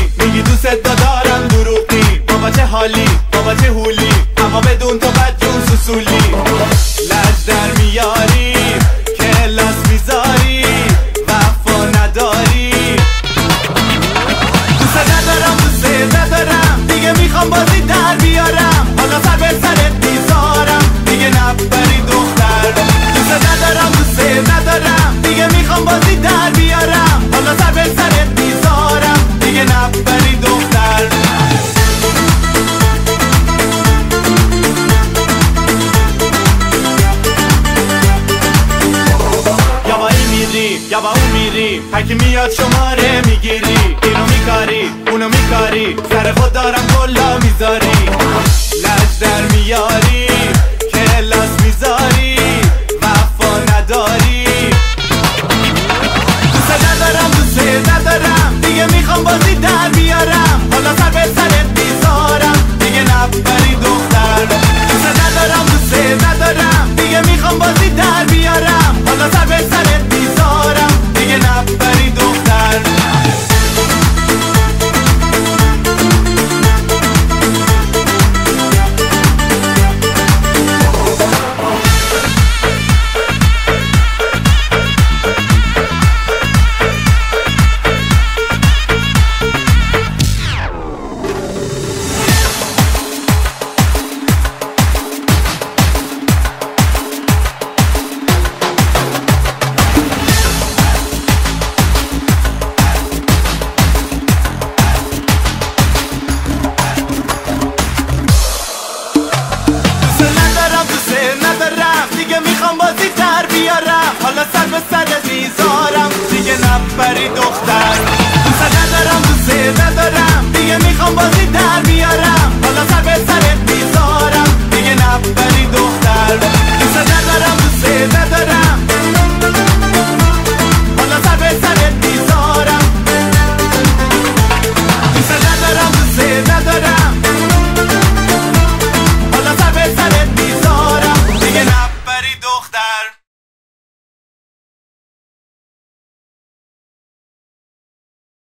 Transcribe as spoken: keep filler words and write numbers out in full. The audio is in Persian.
میگی دوست دارم دروغی، بابا چه حالی بابا چه هولی، اما بدون تو بدجور سوسولی. لج در میاری کلاس میذاری وفا نداری، دوست ندارم دوست ندارم دیگه میخوام بازی در بیارم، حالا سر به سرت میذارم دیگه نبری دختر. دوست ندارم دوست ندارم دیگه میخوام بازی در بیارم، حالا سر به سرت میذارم دیگه نبری دختر. یا با این میری یا با اون میری، هرکی میاد شماره میگیری، اینو میکاری اونو میکاری، سر خود دارم کلا میذاری. لج در میاری کلاس میذاری وفا نداری، دوست ندارم دوست ندارم دیگه میخوام بازی در بیارم، حالا سر به سرت میذارم دیگه نبری دختر. دوست ندارم دوست ندارم دیگه میخوام بازی در بیارم، حالا سر به سرت میذارم دیگه نبری دختر. دیگه میخوام بازی در بیارم، حالا سر به سرت